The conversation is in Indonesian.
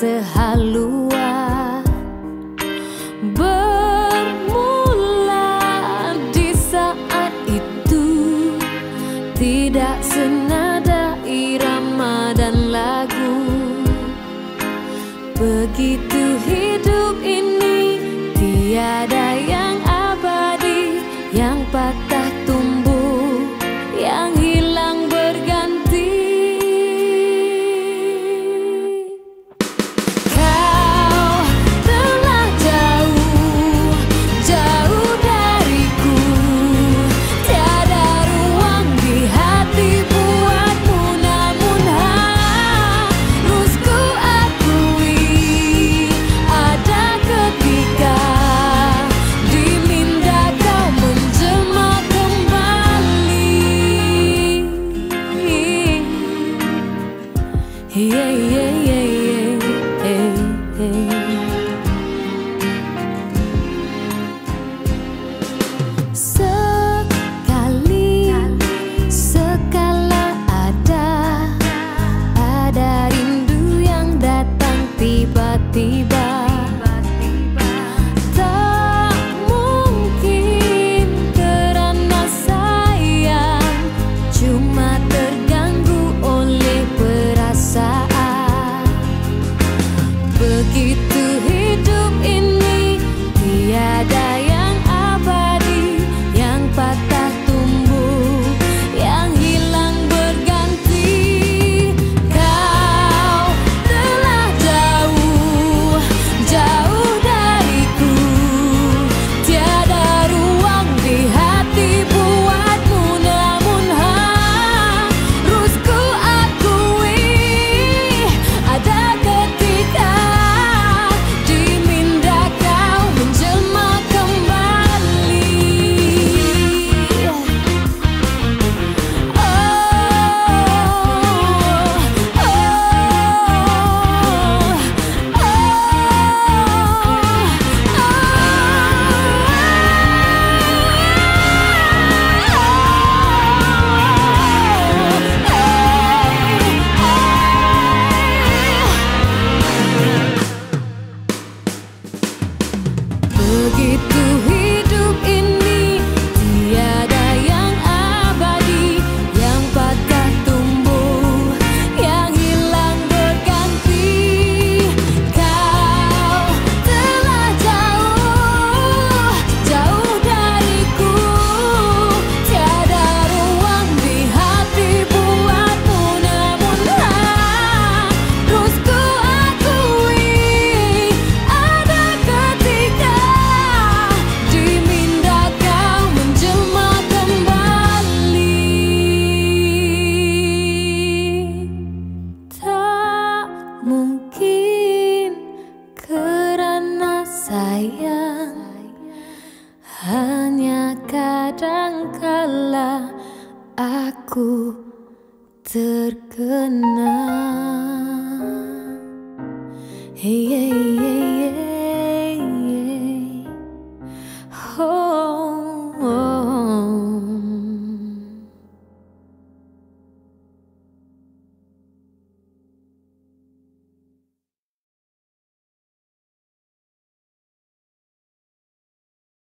sehalua. Bermula di saat itu, tidak senada irama dan lagu. Begitu hidup ini, tiada yang abadi, yang patah tumbuh, yang hilang berganti. Kau telah jauh, jauh dariku, tiada ruang di hati buatmu. Namun harus ku akui, ada ketika diminta kau menjelma kembali. Yeah, yeah, yeah, yeah, yeah, yeah. Sekali, sekala ada rindu yang datang tiba-tiba. Tak mungkin kerana sayang, cuma terganggu oleh perasaan. Begitu hidup ini, tiada yang abadi, yang patah tumbuh, yang hilang berganti. Kau telah jauh, jauh dariku, tiada ruang di hati buatmu. Namun harus ku akui, ada ketika diminta kau menjelma kembali. Oh, begitu hidup ini, tiada yang abadi, yang patah tumbuh, yang hilang berganti. Kau telah jauh, jauh dariku, tiada ruang di hati buatmu. Namun harus ku akui, ada ketika diminta kau menjelma kembali. Tak mungkin kerana sayang, hanya kadangkala aku terkena. Hey,